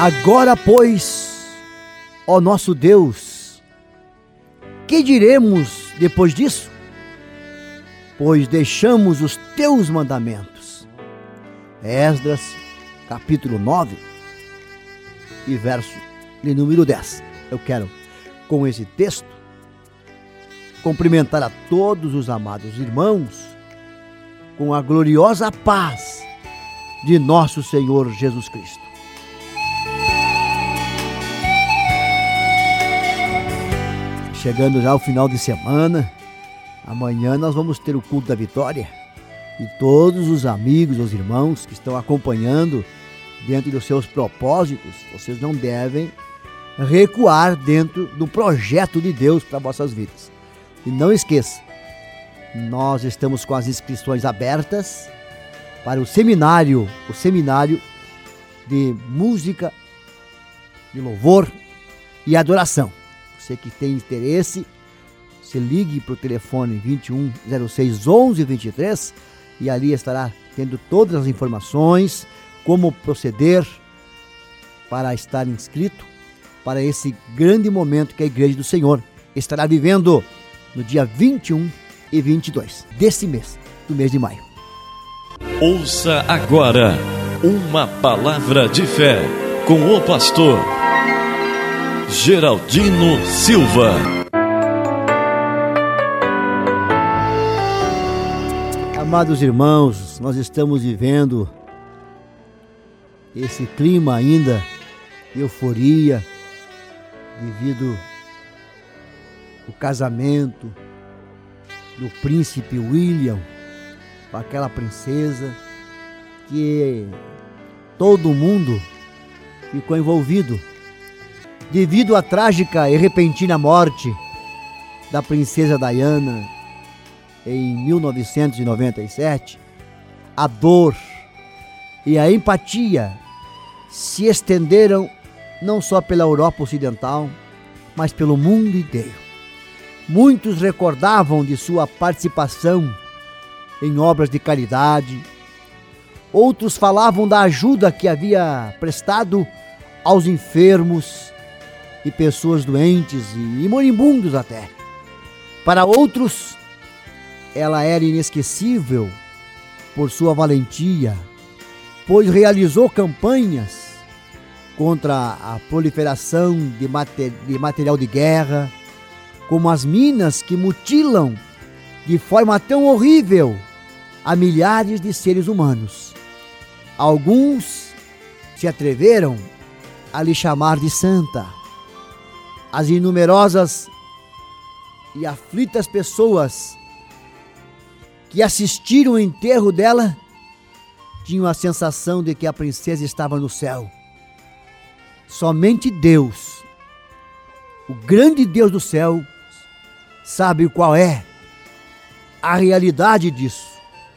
Agora, pois, ó nosso Deus, que diremos depois disso? Pois deixamos os teus mandamentos. Esdras, capítulo 9 e verso de número 10. Eu quero, com esse texto, cumprimentar a todos os amados irmãos com a gloriosa paz de nosso Senhor Jesus Cristo. Chegando já ao final de semana, amanhã nós vamos ter o culto da vitória e todos os amigos, os irmãos que estão acompanhando dentro dos seus propósitos, vocês não devem recuar dentro do projeto de Deus para vossas vidas. E não esqueça, nós estamos com as inscrições abertas para o seminário de música, de louvor e adoração. Você que tem interesse, se ligue para o telefone 21 06 11 23 e ali estará tendo todas as informações, como proceder para estar inscrito para esse grande momento que a Igreja do Senhor estará vivendo no dia 21 e 22 desse mês, do mês de maio. Ouça agora uma palavra de fé com o pastor Geraldino Silva. Amados irmãos, nós estamos vivendo esse clima ainda de euforia devido ao casamento do príncipe William com aquela princesa, que todo mundo ficou envolvido devido à trágica e repentina morte da princesa Diana em 1997. A dor e a empatia se estenderam não só pela Europa Ocidental, mas pelo mundo inteiro. Muitos recordavam de sua participação em obras de caridade, outros falavam da ajuda que havia prestado aos enfermos e pessoas doentes e moribundos até. Para outros, ela era inesquecível por sua valentia, pois realizou campanhas contra a proliferação de material de guerra, como as minas que mutilam de forma tão horrível a milhares de seres humanos. Alguns se atreveram a lhe chamar de santa. As inumerosas e aflitas pessoas que assistiram ao enterro dela tinham a sensação de que a princesa estava no céu. Somente Deus, o grande Deus do céu, sabe qual é a realidade disso.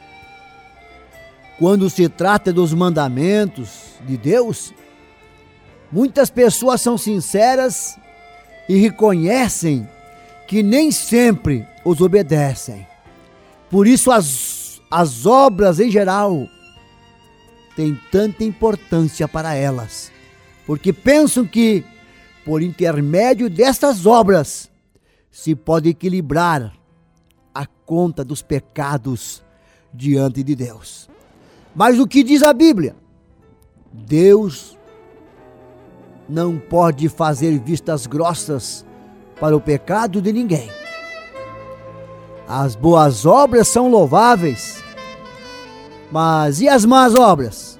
Quando se trata dos mandamentos de Deus, muitas pessoas são sinceras e reconhecem que nem sempre os obedecem. Por isso as obras em geral têm tanta importância para elas, porque pensam que por intermédio destas obras se pode equilibrar a conta dos pecados diante de Deus. Mas o que diz a Bíblia? Deus não pode fazer vistas grossas para o pecado de ninguém. As boas obras são louváveis, mas e as más obras?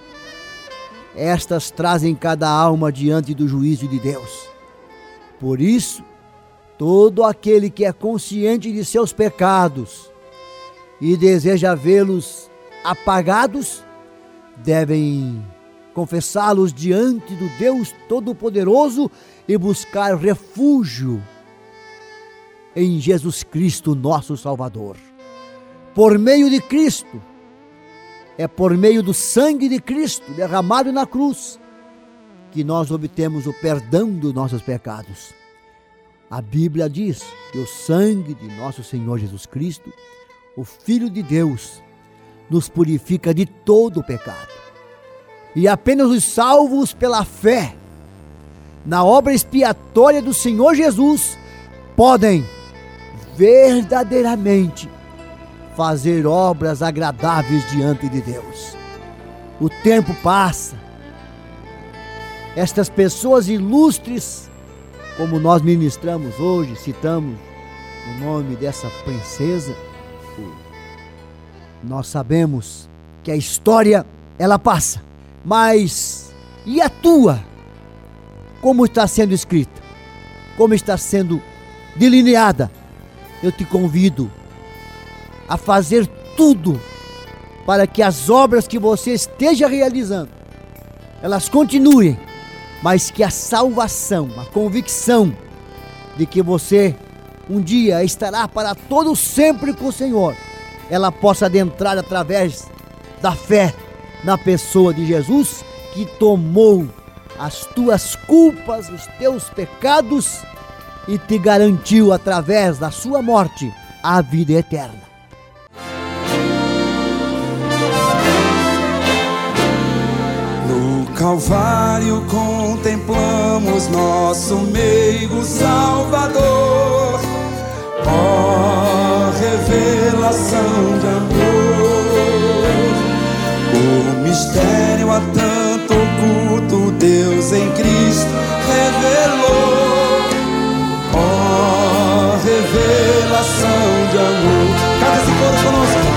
Estas trazem cada alma diante do juízo de Deus. Por isso, todo aquele que é consciente de seus pecados e deseja vê-los apagados, devem confessá-los diante do Deus Todo-Poderoso e buscar refúgio em Jesus Cristo, nosso Salvador. Por meio de Cristo, é por meio do sangue de Cristo derramado na cruz que nós obtemos o perdão dos nossos pecados. A Bíblia diz que o sangue de nosso Senhor Jesus Cristo, o Filho de Deus, nos purifica de todo o pecado. E apenas os salvos pela fé na obra expiatória do Senhor Jesus podem verdadeiramente fazer obras agradáveis diante de Deus. O tempo passa. Estas pessoas ilustres, como nós ministramos hoje, citamos o nome dessa princesa, nós sabemos que a história, ela passa. Mas, e a tua? Como está sendo escrita? Como está sendo delineada? Eu te convido a fazer tudo para que as obras que você esteja realizando, elas continuem, mas que a salvação, a convicção de que você um dia estará para todo sempre com o Senhor, ela possa adentrar através da fé na pessoa de Jesus, que tomou as tuas culpas, os teus pecados e te garantiu através da sua morte a vida eterna. No Calvário contemplamos nosso meigo Salvador, ó revelação de amor, o mistério há tanto oculto Deus em Cristo revelou, ó revelação de amor. Canta esse coro conosco.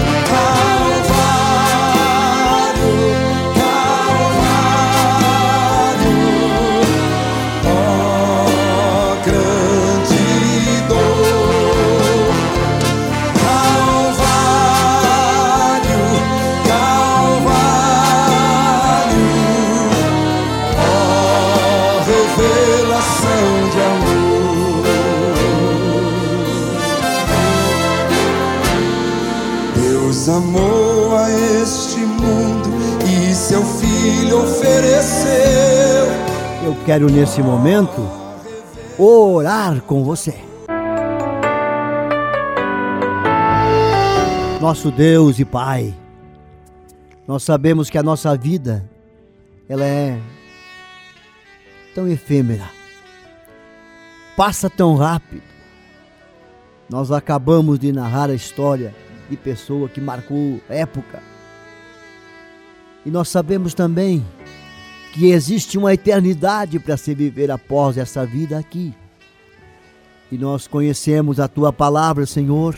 Amou a este mundo e seu Filho ofereceu. Eu quero nesse momento orar com você. Nosso Deus e Pai, nós sabemos que a nossa vida, ela é tão efêmera, passa tão rápido. Nós acabamos de narrar a história de pessoa que marcou época. E nós sabemos também que existe uma eternidade para se viver após essa vida aqui. E nós conhecemos a Tua palavra, Senhor,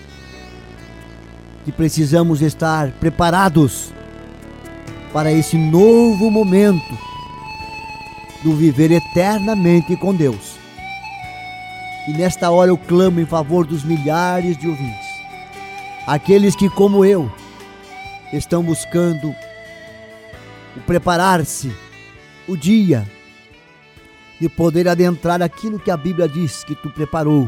que precisamos estar preparados para esse novo momento do viver eternamente com Deus. E nesta hora eu clamo em favor dos milhares de ouvintes, aqueles que, como eu, estão buscando o preparar-se, o dia de poder adentrar aquilo que a Bíblia diz que Tu preparou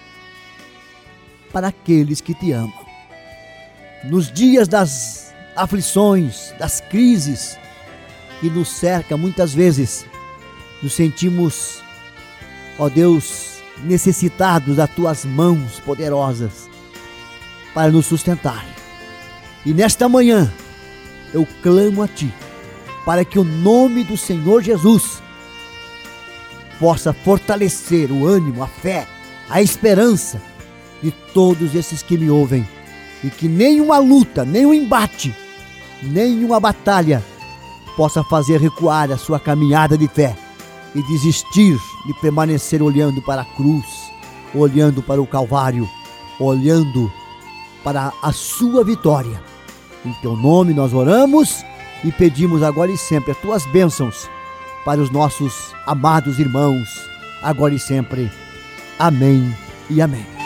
para aqueles que Te amam. Nos dias das aflições, das crises que nos cercam, muitas vezes nos sentimos, ó Deus, necessitados das Tuas mãos poderosas para nos sustentar. E nesta manhã eu clamo a Ti para que o nome do Senhor Jesus possa fortalecer o ânimo, a fé, a esperança de todos esses que me ouvem, e que nenhuma luta, nenhum embate, nenhuma batalha possa fazer recuar a sua caminhada de fé e desistir de permanecer olhando para a cruz, olhando para o Calvário, olhando para a sua vitória. Em Teu nome nós oramos e pedimos agora e sempre as Tuas bênçãos para os nossos amados irmãos, agora e sempre. Amém e amém.